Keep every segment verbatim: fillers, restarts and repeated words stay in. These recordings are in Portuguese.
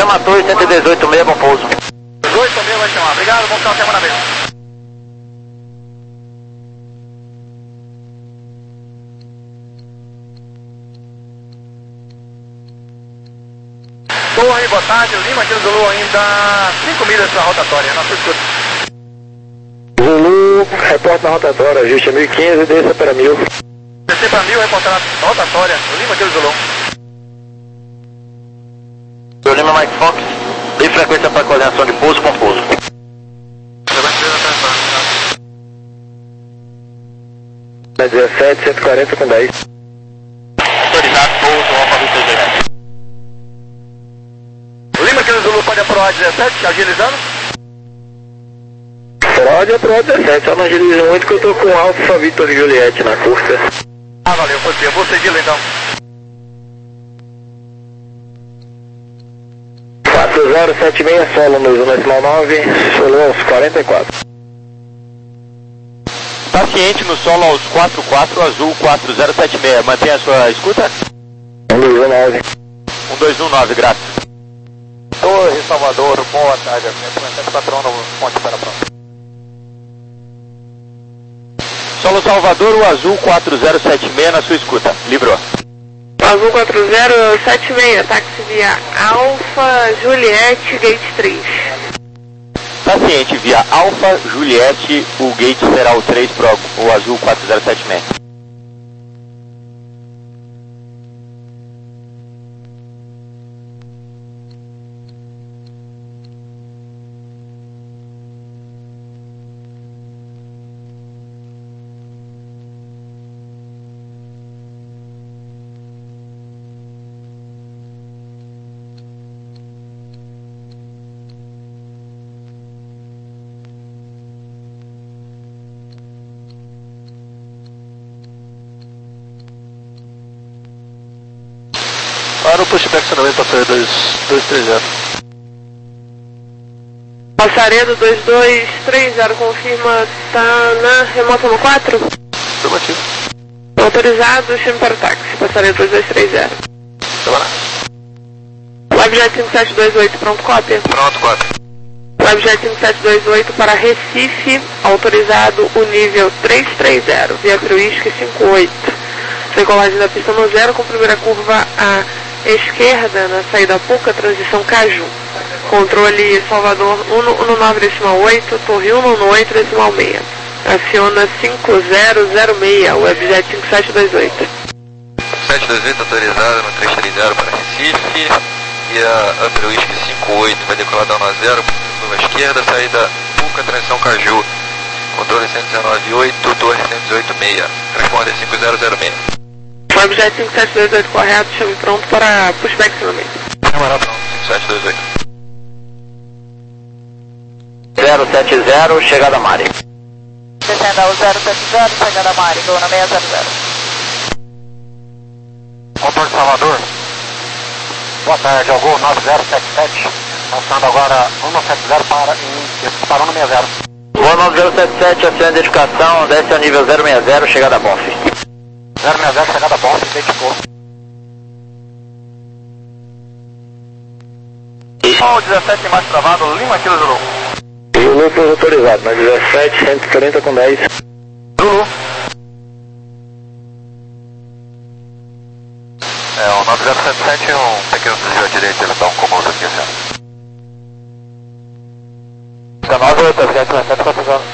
Chama a torre cento e dezoito meia, bom pouso. dezoito meia vai chamar, obrigado, bom final de semana mesmo. Torre, boa tarde, Lima, aqui no Zulu ainda cinco milhas para a rotatória, na sua escuta. Zulu, reporta na rotatória, ajuste a mil e quinze, desça para mil. Descer para mil, reportar na rotatória, Lima, aqui no Zulu. Eu Lima Mike Fox, dei frequência para coordenação de pouso com pouso. Na dezessete, cento e quarenta com dez. Autorizado, pouso, Alfa Victor Juliette. Lima, aqui no Zulu, pode aprovar dezessete, agilizando. Pode aprovar dezessete, só não agilize muito que eu tô com Alfa Victor e Juliette na curta. Ah, valeu, você, eu vou seguir então. quatro zero sete seis, solo no decimal nove, solo aos quarenta e quatro. Paciente no solo aos quarenta e quatro, azul quatro zero sete seis, mantenha a sua escuta? um dois um nove. um dois um nove, graças. Torre, Salvador, boa tarde, sete quatro um no ponte para pronto. Solo Salvador, o azul quatro zero sete seis na sua escuta, livrou. Azul quatro zero sete seis, táxi via Alfa Juliette, gate três. Paciente via Alfa Juliette, o gate será o três pro o azul quatro zero sete seis. Para o pushback também, passaria dois três zero. Passaredo dois dois três zero, confirma, tá na remota no quatro? Afirmativo. Autorizado, chame para o táxi, passaredo dois dois três zero. Trabalhar. Livejet cinco sete dois oito, pronto, cópia? Pronto, quatro. Livejet cinco sete dois oito para Recife, autorizado o nível três três zero, via Cruisque cinco oito. Decolagem da pista no zero, com primeira curva à esquerda, na saída Puca, transição Caju. Controle Salvador um nove decimal oito, Torre um oito decimal seis. Aciona cinco zero zero seis, Webjet cinco sete dois oito. sete dois oito autorizada no três três zero para Recife. E a Upper Whisky cinco oito vai decolar da um a zero, curva à esquerda, saída Puca, transição Caju. Controle cento e dezenove oito, Torre cento e dezoito seis. Transponder cinco zero zero seis. Webjet cinco sete dois oito correto, chame pronto para pushback finalmente. Camará pronto, cinco sete dois oito. zero sete zero, chegada Mari. Descenda o zero sete zero, chegada Mari, Gol na seis zero zero. Motor de Salvador. Boa tarde, é o Gol nove zero sete sete. Passando agora cento e setenta para em parou no sessenta. Gol nove zero sete sete, aciona a identificação, desce ao nível zero seis zero, chegada Bonf. zero seis zero, chegada bom, identificou. Ó, dezessete mais travado, Lima aqui no Zulu. Zulu foi autorizado, na dezessete, cento e quarenta com dez. Zulu. É, o nove zero sete sete é um pequeno desvio à direita, ele dá um comando aqui, assim. dezenove oito, sete sete quatro zero.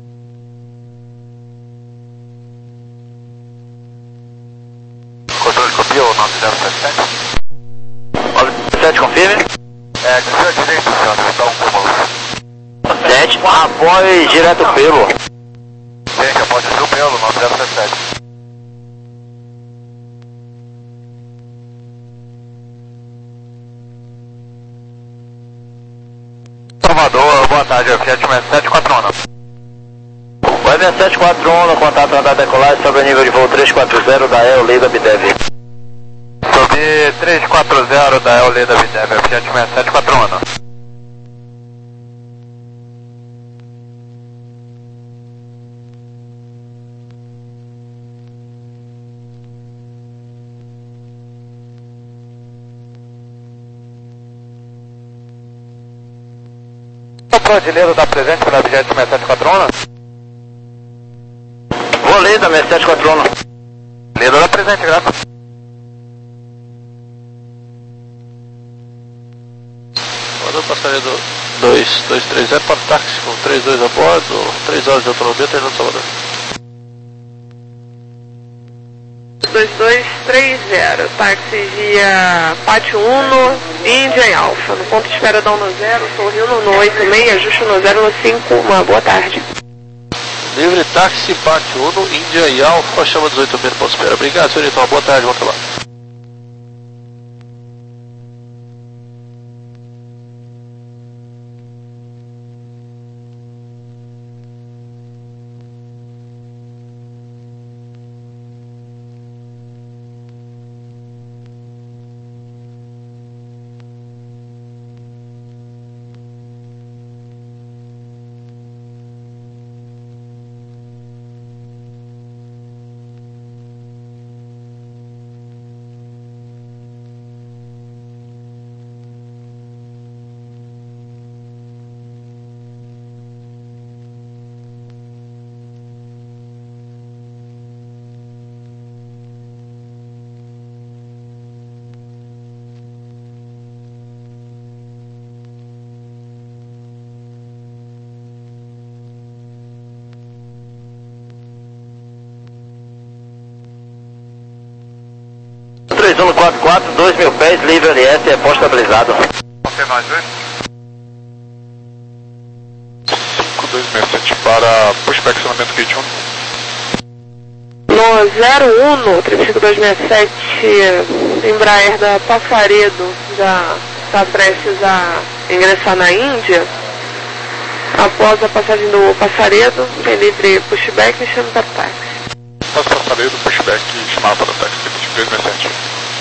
Controle copia o nove zero sete sete. nove sete, confirme. É, desvio à direita, senhor, ele dá um comando. sete, apoio direto pelo. Gente, após desvio pelo nove zero sete sete. Salvador, boa tarde, Fiat sete quatro um. Web sete quatro um, no contato na data decolagem sobre o nível de voo três quatro zero da E O Leda Bidev. Sobre três quatro zero da E O Leda Bidev, Fiat sete quatro um. Brasileiro da presente pela vigésima sexta sete quatrona. Volei da sexta sete quatrona. Leiro da presente, graças. Mandou passageiro dois dois três zero para o táxi com três dois a bordo, três horas de autonomia, três anos de Salvador. dois dois três zero, táxi via Pátio Uno, Índia e Alfa. No ponto de espera da Uno zero, Sorrindo no oito seis, ajuste no zero no cinco, uma boa tarde. Livre táxi, Pátio Uno, Índia e Alfa, chama dezoito mil ponto de espera. Obrigado, senhorita, uma boa tarde, bom trabalho. três um quatro quatro, dois mil pés, livre L S, é pós estabilizado. Ok, mais dois. cinco dois seis sete para pushback, acionamento gate um. No zero um, três cinco dois seis sete, Embraer da Passaredo, já está prestes a ingressar na Índia. Após a passagem do Passaredo, tem livre pushback e chama para o táxi. Após Passaredo, pushback e chamar para o táxi, dois seis sete.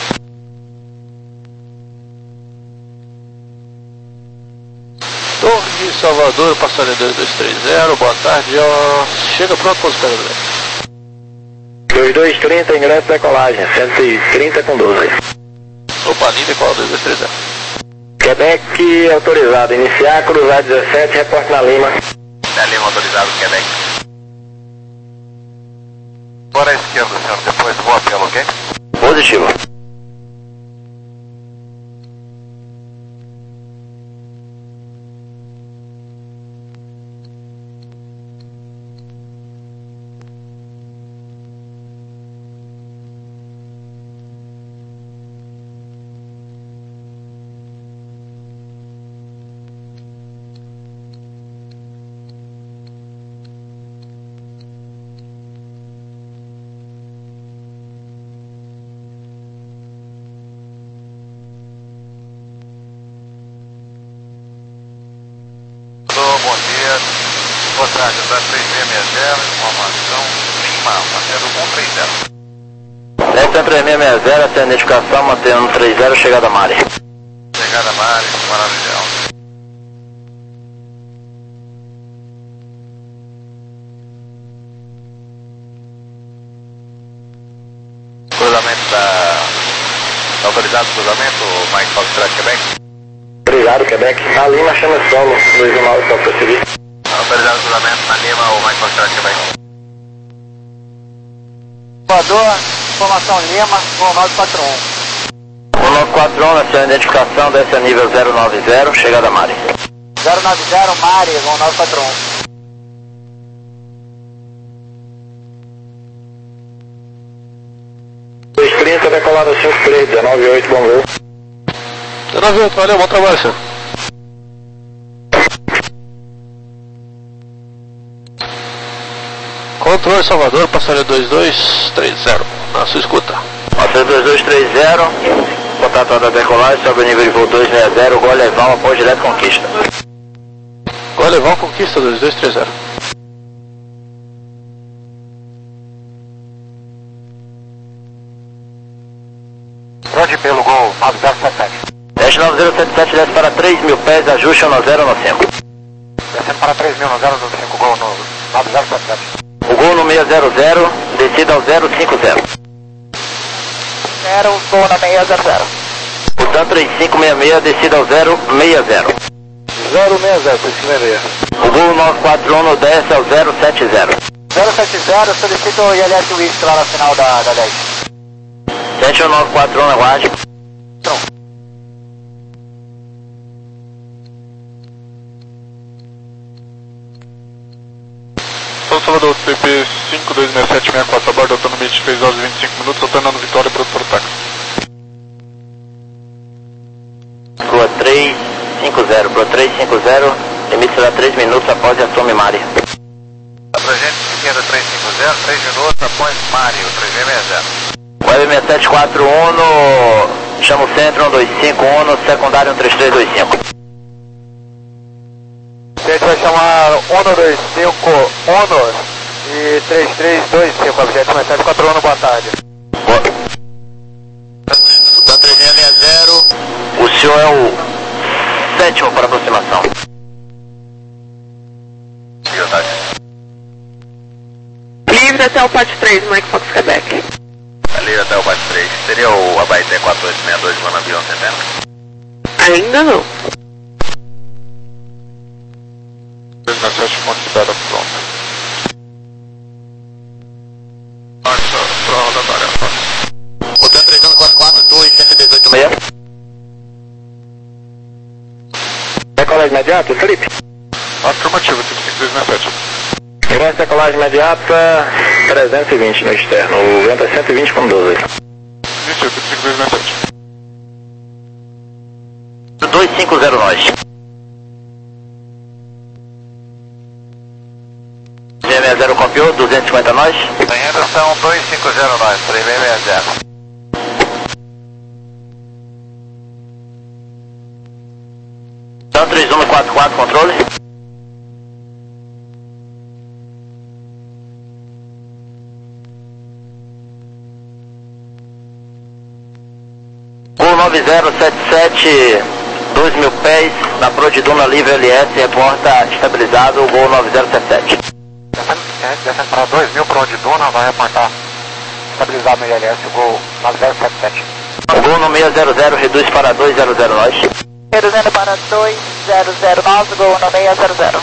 Torre de Salvador, Passaredo dois dois três zero, boa tarde, ó. Chega pronto para os pés. dois dois trinta, ingresso decolagem, cento e trinta com doze. Opa, Nível, qual dois dois três zero? Quebec autorizado, iniciar, cruzar dezessete, reporte na Lima. Da Lima autorizado, Quebec. Agora à esquerda, senhor, depois do apelo, ok? Positivo. Bom dia, boa tarde, da três seis seis zero, informação Lima, mantendo um três zero. Essa é três seis seis zero, essa é a identificação, mantendo um três zero, chegada a Mari. Chegada a Mari, maravilhoso. Cruzamento da... autorizado o cruzamento, Mike Foxtrot, Quebec? Autorizado, Quebec. Na Lima, chama solo, dois um nove, para prosseguir. Autorizado o cruzamento na Lima, o Mike Foxtrot, Quebec? Salvador, informação Lima, um nove quatro um. um nove quatro um, essa é a identificação, desce a nível zero nove zero, chegada a Mari. zero nove zero, Mari, um nove quatro um. dois trinta, decolado cinco três, dezenove oito, bom voo. dezenove oito, valeu, bom trabalho, senhor. Controle Salvador, passageiro dois dois três zero, na sua escuta. Passageiro dois dois três zero, contato da decolagem, sobe o nível de voo dois seis zero, Gol Leval, após direto conquista. Gol Leval, conquista dois dois três zero. Pode pelo Gol nove zero sete sete. Teste nove zero sete sete, desce para três mil pés, ajuste no zero no cinco. Descendo para três mil no zero cinco, Gol no nove zero sete sete. O Gol no seis zero zero, descida ao zero cinco zero. zero, Gol na seis zero zero. O TAM três cinco seis seis, descida ao zero seis zero. zero seis zero, três cinco seis. O Gol nove quatro um desce ao zero sete zero. zero sete zero, solicito o I L S Whisky lá na final da, da dez. sete um nove quatro um, aguarde. São Salvador, T P cinco dois seis sete seis quatro, aborda autonomia de três horas e vinte e cinco minutos, alternando Vitória para o táxi. Rua três cinco zero, Rua três cinco zero, limite será três minutos após a Assume Mário. Abrangente esquerda três cinco zero, três minutos após Mário, três seis seis zero. Web seis sete quatro um, no... chama o centro um dois cinco um, no secundário um três três dois cinco. A gente vai chamar um dois cinco um e três três dois cinco, objeto seis sete quatro um, boa tarde. Boa. Da três seis seis zero, o senhor é o sétimo para aproximação. Livre até o P A T três, Mike Fox Quebec. Ali até o P A T três. Seria o Abaité quatro oito seis dois, mano, avião setenta? Ainda não. dois seis sete, considerada pronta. Nossa, pro rodatória. Botando três um quatro quatro dois um oito seis. Decolagem imediata, Felipe? Afirmativo, tipo cinco dois seis sete. Segurança decolagem imediata, trezentos e vinte no externo, o vento é cento e vinte com doze. Início, tipo cinco dois seis sete. dois cinco zero nós. seis seis zero copiou, duzentos e cinquenta nós. Em redução dois cinco zero nós, três seis seis zero. Então três um quatro quatro, controle. Gol nove zero sete sete, dois mil pés, na Prodiduna Livre L S, reporta estabilizado, Gol nove zero sete sete. Descendo para dois mil para onde Duna, vai reportar estabilizado no I L S, o Gol nove zero sete sete. O Gol no seis zero zero reduz para dois zero zero nós. Reduzindo para dois zero zero nove, Gol no seis zero zero.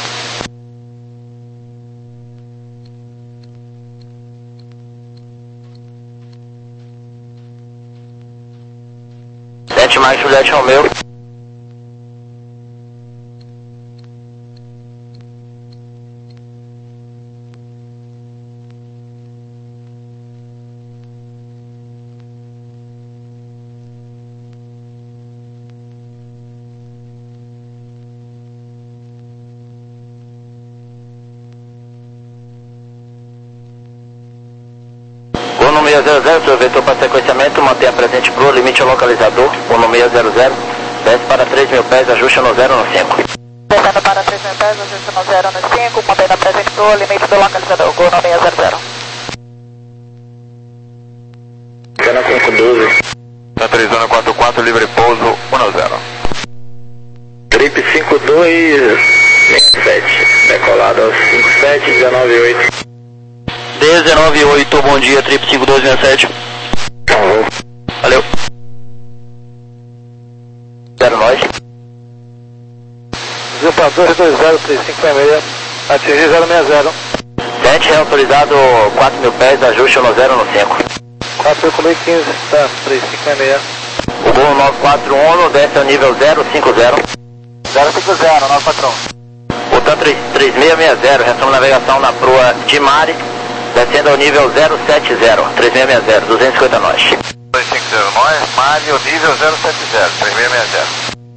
sete mais Juliette Romeu. Gol no seis zero zero, aproveitou para sequenciamento, mantenha presente pro limite ao localizador. Gol no seis zero zero, desce para três mil pés, ajuste no zero no cinco. Descendo para três mil pés, ajuste no zero no cinco, mantendo presente pro limite do localizador, Gol no seis zero zero. Cana cinco doze. Da três zero quatro quatro, livre pouso um zero. Trip cinco dois seis sete, decolado aos cinco sete dezenove oito. dezenove oito, bom dia, Trip cinco dois seis sete. Valeu. Zero nós. Viu para dois dois zero três cinco seis, atingir zero seis zero. sete, reautorizado quatro mil pés, ajuste no zero no cinco. quatro mil e quinze, tá, três cinco seis. O Gol nove quatro um, desce ao nível zero cinco zero. zero cinco zero, nosso patrão. Botando três seis seis zero, retoma navegação na proa de Mari, descendo ao nível zero sete zero, três seis seis zero, duzentos e cinquenta nós. dois cinco zero nós, Mário, nível zero sete zero, três seis seis zero.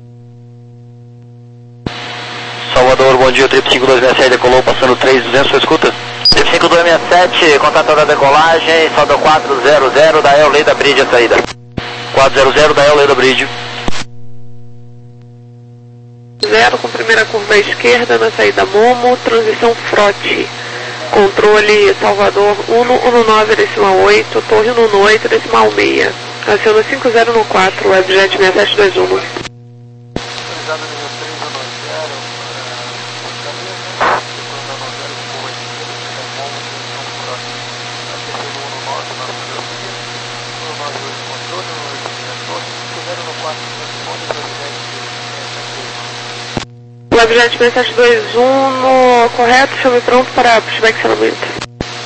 Salvador, bom dia, Trip cinco dois seis sete, decolou passando três duzentos, sua escuta? Trip cinco dois seis sete, contato da decolagem, saldo quatro zero zero, da El Lei da Bridge a saída. quatro zero zero, da El Lei da Bridge. Zero com primeira curva à esquerda na saída Momo, transição Frote. Controle Salvador um um nove decimal oito, Torre um oito decimal seis. Aciona cinco zero no quatro, Webjet seis sete dois um. Webjet seis sete dois um no correto, filme pronto para pushback acionamento.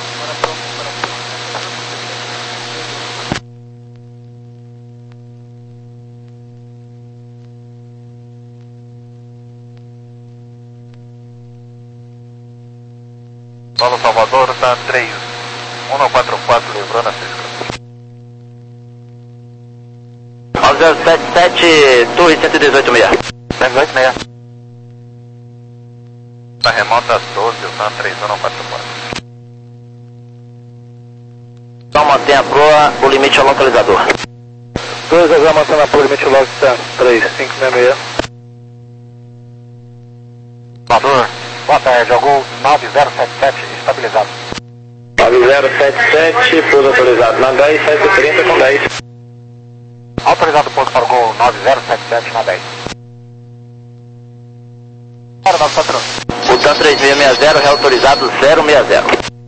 Paulo Salvador, tá três um quatro quatro, livrou na Cisco. zero sete sete, Torre cento e dezoito seis. cento e dezoito seis. Tá remota doze, tá três um quatro quatro. Então mantenha a proa, o limite ao localizador. dois a zero, mantendo a proa, limite ao localizador, três cinco seis seis. Salvador, boa tarde, algum nove zero sete sete, estabilizado. nove zero sete sete, pouso autorizado na dez, sete trinta com dez. Autorizado pouso para o gol nove zero sete sete na dez. Para nosso patrão. Butão três seis seis zero, reautorizado zero seis zero.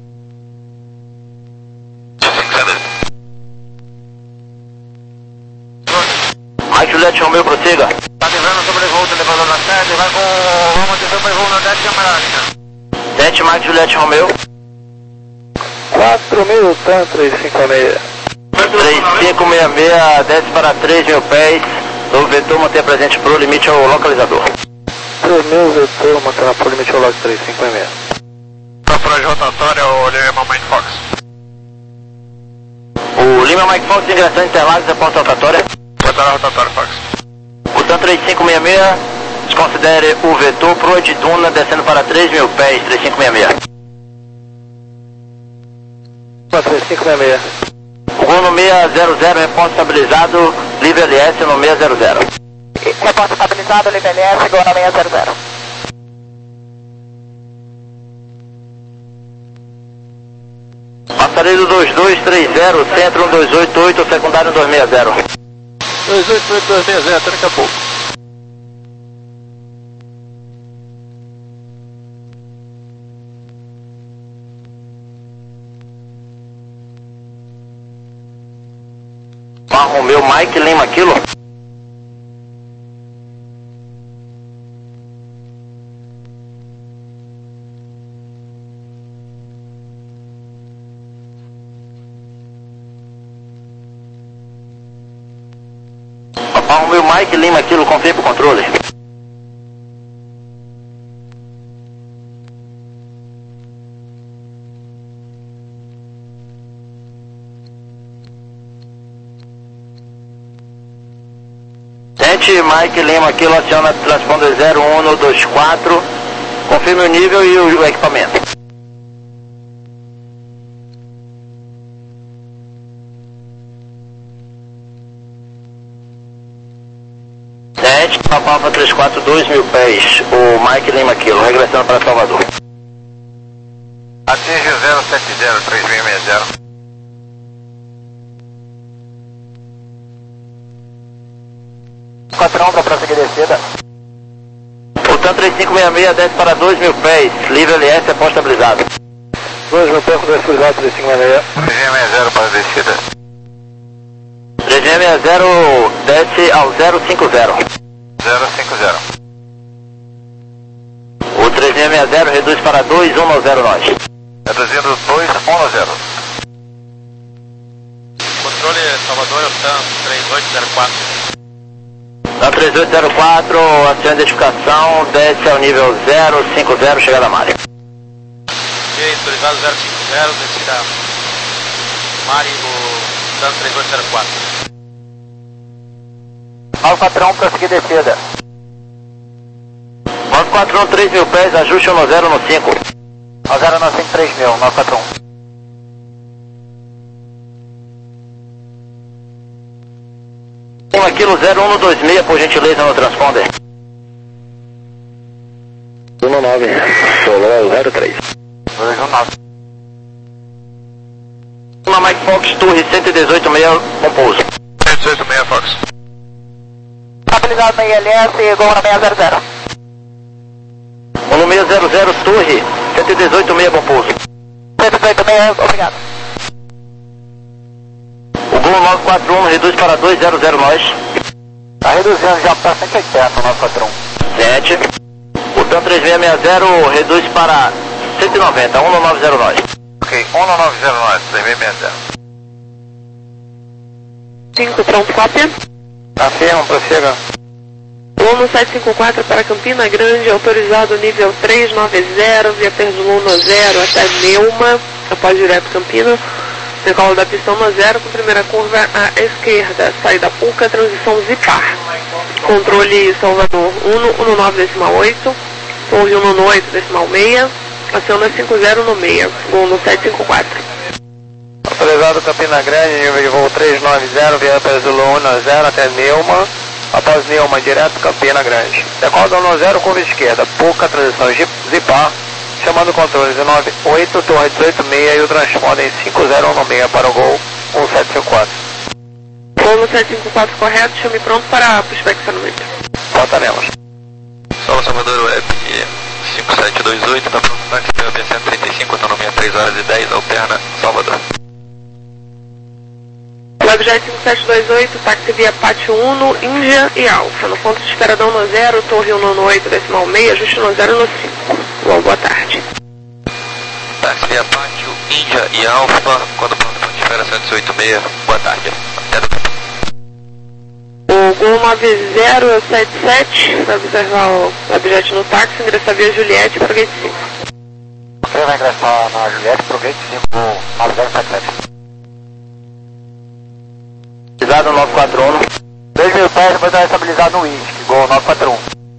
Mike Juliette Romeu, prossiga. Tá livrando sobre volta, levando na sede, vai com vamos de sobre voo na dez, camarada. sete Mike Juliette Romeu. quatro mil, tá, três cinco seis. três cinco seis seis, desce para três mil pés. O vetor manter presente pro limite ao localizador. três mil, vetor, mantendo a proa, limite ao localizador, três cinco seis seis. Tá para a rotatória, o Lima Mike Fox. O Lima Mike Fox ingressando em Interlagos, é ponto rotatória. Botar a rotatória, Fox. Butão três cinco seis seis, desconsidere o vetor proa de duna descendo para três mil pés, três cinco seis seis. três cinco seis seis. O gol no seis zero zero, reponto estabilizado, livre L S no seis zero zero. Reporte estabilizado, livre L S, gol no seis zero zero. Passaredo dois dois três zero, centro um dois oito oito, secundário dois seis zero. dois oito oito dois seis zero, até daqui a pouco. Romeu Mike Lima Kilo. Romeu Mike Lima Kilo, confirme o controle. Mike Lima Kilo, aciona transponder zero um dois quatro, confirme o nível e o, o equipamento. sete, Papa Alfa três quatro dois mil pés, o Mike Lima Kilo, regressando para Salvador. Atinge zero sete zero, três seis seis zero. Patrão para prosseguir descida. Butão três cinco seis seis, desce para dois mil pés, livre L S, é pós estabilizado. dois mil pés com dois estabilizado, três cinco seis seis. três seis seis zero para a descida. três seis seis zero, desce ao zero cinco zero. zero cinco zero. O três seis seis zero reduz para dois um zero nós. Reduzindo dois um zero. Controle Salvador, Tan três oito zero quatro. Na três oito zero quatro, aciona a identificação, desce ao nível zero cinco zero, chegada a Mari. Ok, autorizado zero cinco zero, descida Mari no Tan três oito zero quatro. Alfa patrão, prosseguir descida. nove quatro um, três mil pés, ajuste um zero no cinco. um zero no cinco, três mil, nove quatro um. Aquilo zero um dois seis, por gentileza, no transponder. um nove, Soló zero três. dois um nove. Uma Mike Fox, Torre cento e dezoito seis, com pouso. cento e dezoito seis, Fox. Estabilizado no I L S, gol no seis zero zero. Um no seis zero zero, Torre cento e dezoito seis, com pouso. cento e dezoito seis, obrigado. O Gol nove quatro um reduz para dois zero zero nós. Tá reduzindo já para cento e oitenta, nosso patrão. sete. O Capitão três seis seis zero, reduz para cento e noventa, um nove zero nove. Ok, um nove zero nove, três seis seis zero. cinco, pronto, cópia. Afirma, prossiga. Luma sete cinco quatro para Campina Grande, autorizado nível três nove zero, via Perzulo no zero até Neuma, após direto Campina, decola da pista no zero, com primeira curva à esquerda, saída Puca, transição Zipar. Controle Salvador um um nove decimal oito, torre um um oito decimal seis, aciona cinco zero no seis, voo no sete cinco quatro. Autorizado Campina Grande, nível de voo três nove zero, via Perzulo um no zero até Neuma, após Neuma, direto Campina Grande. Decola da um zero, curva esquerda, Puca, transição Zipar, chamando o controle nove oito, torre dezoito seis e o transponder em cinco zero um seis para o gol um sete cinco quatro. Voo no sete cinco quatro correto, chame pronto para prospeccionamento. Bota nelas. Solo Salvador Web cinco sete dois oito, está pronto táxi P B cento e trinta e cinco, autonomia três horas e dez, alterna Salvador. Webjet cinco sete dois oito, táxi via Pátio Uno, Índia e Alfa. No ponto de espera da um zero, torre um um oito decimal seis, ajuste no zero no cinco. Bom, boa tarde. Táxi via Pátio, Índia e Alfa, quando pronto ponto de espera cento e oito seis, boa tarde. Até do O Gol nove zero sete sete, vai observar o Webjet no táxi, ingressar via Juliette para o Gate cinco. Você vai ingressar na Juliette para o Gate cinco, nove zero sete sete. Estabilizado nove quatro um. dois mil pés, depois vai estabilizado no Whisky, Gol nove quatro um.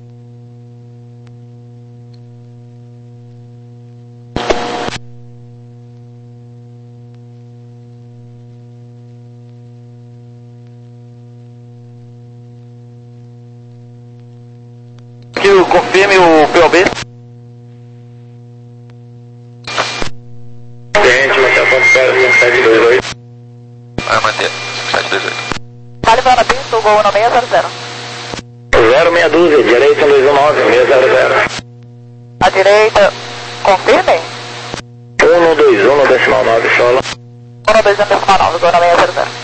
Que confirme o P O B. Gente, manter a ponto zero cinco sete dois oito. Vai manter, cinco sete dois oito. Calibrar na pista, o gol no seis zero zero. zero meia dúzia, direita dois um nove, seis zero zero. À direita, confirme. um um dois um no decimal nove, solo. um dois um decimal nove, gol no seis zero zero.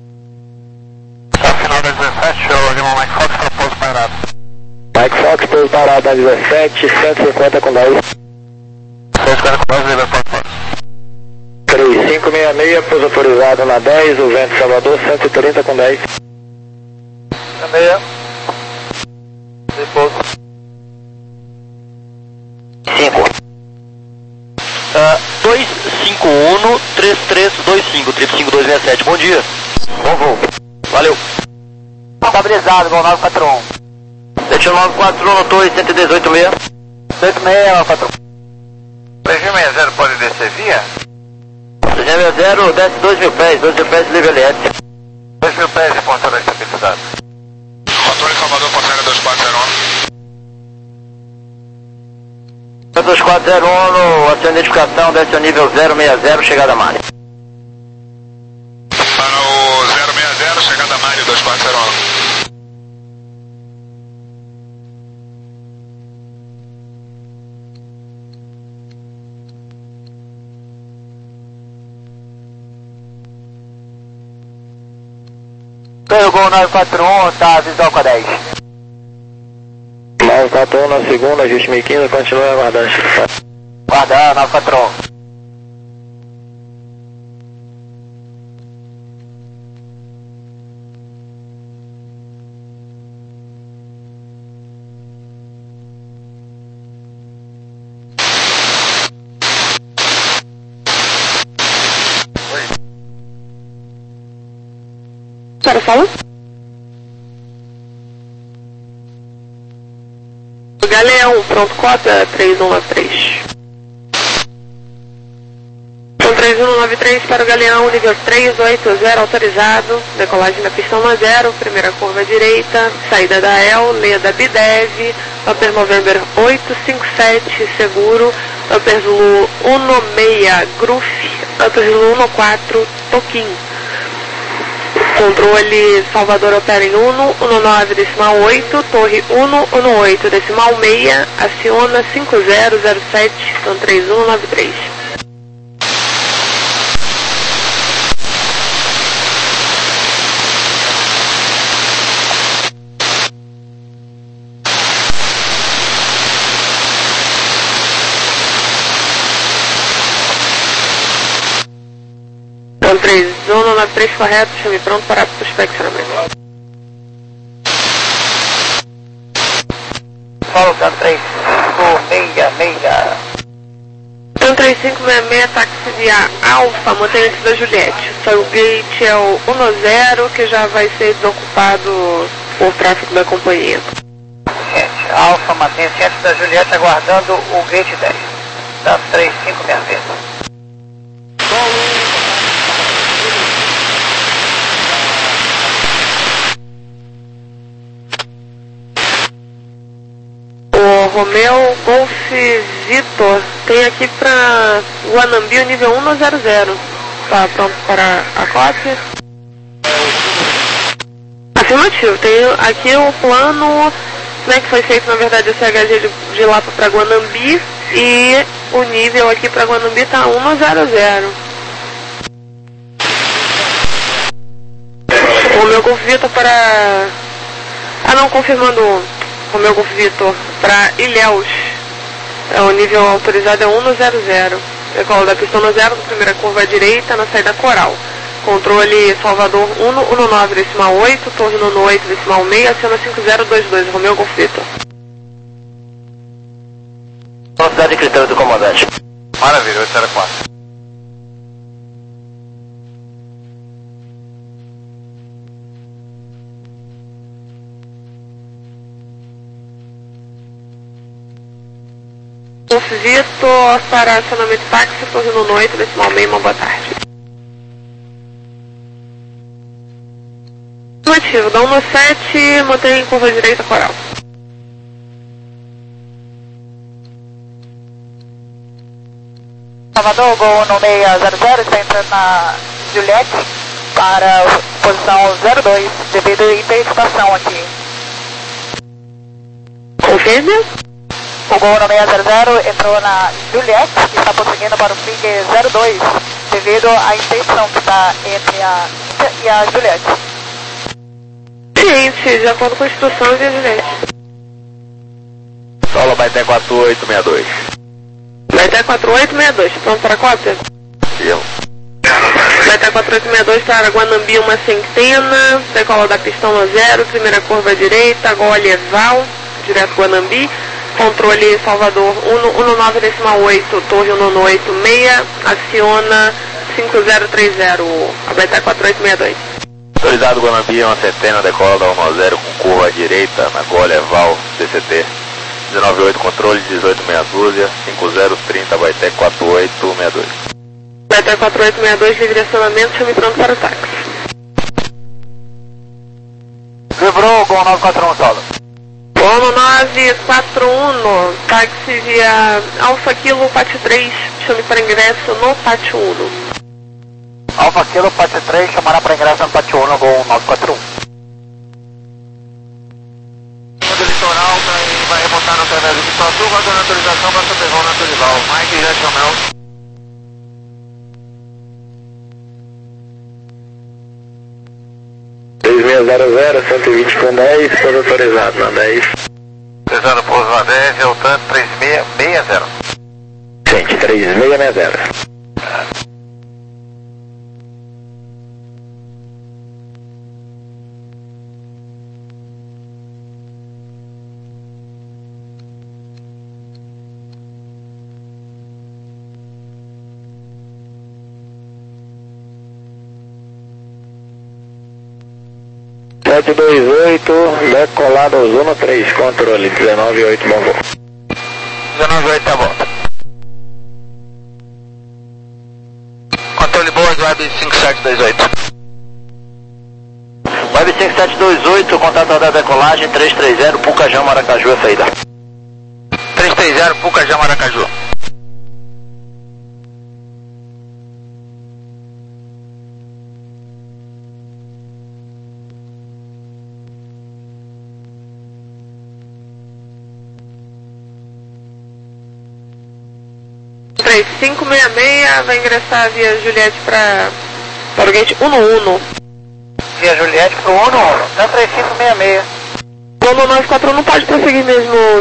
Tá final da dezessete, show, Lima Mike Fox para pouso parado. Mike Fox, pouso parado na dezessete, cento e cinquenta com dez. cento e cinquenta com dez, nível Fox Fox. três cinco seis seis, pouso autorizado na dez, o vento Salvador, cento e trinta com dez. seis, repouso. cinco. dois cinco um, três três dois cinco, três cinco dois seis sete, bom dia. Bom voo. Valeu. Estabilizado, Gol nove quatro um. sete nove quatro um, torre cento e dezoito seis. dezoito seis, nove quatro um. três seis seis zero pode descer via? três seis zero, desce dois mil pés, dois mil pés livre L S. dois mil pés de portão estabilizado. Controle Salvador, portaria dois quatro zero um. dois quatro zero um, no, a sua identificação, desce ao nível zero seis zero, chegada a Mari. Para o zero seis zero, chegada a Mário dois quatro zero um. O Gol nove quatro um, tá visual com a dez. nove quatro um na segunda, ajuste mil e quinze, continua aguardando. Guardando, nove quatro um. Para fala? Galeão, pronto, cota três um nove três. Então três um nove três para o Galeão, nível três oito zero, autorizado, decolagem da pista um zero, primeira curva à direita, saída da E L, leia da B D E V, Upper November oito cinco sete, seguro, Upper Zulu um seis, Gruf, Upper Zulu um quatro, Toquim. Controle Salvador opera em um um nove decimal oito, torre um um oito decimal seis, aciona cinco zero zero sete, são três um nove três. nove três correto, chame pronto para inspeccionamento. Volta três cinco seis seis. um três cinco seis seis, táxi via Alfa, mantenha-se da Juliette. Seu gate é o um zero, que já vai ser desocupado por tráfego da companhia. Gente, Alfa, mantenha-se antes da Juliette, aguardando o gate dez. Da três cinco seis seis. Romeo Golf Vitor, tem aqui para Guanambi o nível um zero zero. Tá pronto para a cópia? Afirmativo, tem aqui o plano, né, que foi feito na verdade esse H G de, de Lapa para Guanambi, e o nível aqui para Guanambi tá um zero zero. Romeo Golf Vitor para... Ah não, confirmando... Romeo Golf Vitor para Ilhéus, é, o nível autorizado é um zero zero. Decola da pista um zero, primeira curva à direita, na saída Coral. Controle Salvador um um nove decimal oito, Torre um oito decimal seis, acena cinco zero dois dois, Romeo Golf Vitor. Velocidade de critério do comandante. Maravilha, oito zero quatro. Golf Vitor para acionamento táxi, Torre um oito decimal seis, uma boa tarde. Motivo, da um sete, mantém em curva direita Coral. Salvador, Gol um seis zero zero, está entrando na Juliette para posição zero dois, devido à interditação aqui. Confirme? O Gol um seis zero zero entrou na Juliette e está prosseguindo para o F I G zero dois, devido à interdição que está entre a Índia e a Juliette. Ciente, de acordo com a instrução de Juliette. Solo Baité quatro oito seis dois. Baité quatro oito seis dois, pronto para a cópia? Sim. Baité quatro oito seis dois para Guanambi, uma centena, decola da pista um zero, primeira curva à direita, Golieval, direto Guanambi. Controle Salvador um um nove decimal oito, Torre um oito seis, aciona cinco zero três zero, a Baité quatro oito seis dois. Autorizado Guanambi, uma centena, decola da um zero com curva à direita, na Golieval, C C T. dezenove oito, controle dezoito meia dúzia, cinco zero trinta, Baité quatro oito seis dois. Baité quatro oito seis dois, livre acionamento, chame pronto para o táxi. Quebrou, Gol nove quatro um, solo. Gol nove quatro um, táxi via Alfa Kilo Pátio três, chame para ingresso no Pátio um. Alfa Kilo, Pátio três, chamará para ingresso no Pátio um, Gol nove quatro um. Do litoral e vai remontar no através do Pistão Sul, guardando autorização para sobrevoo na Turival. Mike Jet Romeo. três seis zero zero, cento e vinte com dez, todo autorizado na dez. Autorizado pouso na dez, voltando três seis seis zero. Gente, três seis seis zero. sete dois oito, decolado ao Zona três, controle dezenove oito, bom voo. dezenove oito, tá bom. Controle Boas, Web cinco sete dois oito. Web cinco sete dois oito, contato da decolagem três três zero, Pucajão, Maracaju, a saída. três três zero, Pucajão, Maracaju. três cinco seis seis, vai ingressar via Juliette para, para o gate um um. Via Juliette para o um um, da três cinco seis seis. Quando o nove quatro um não pode prosseguir mesmo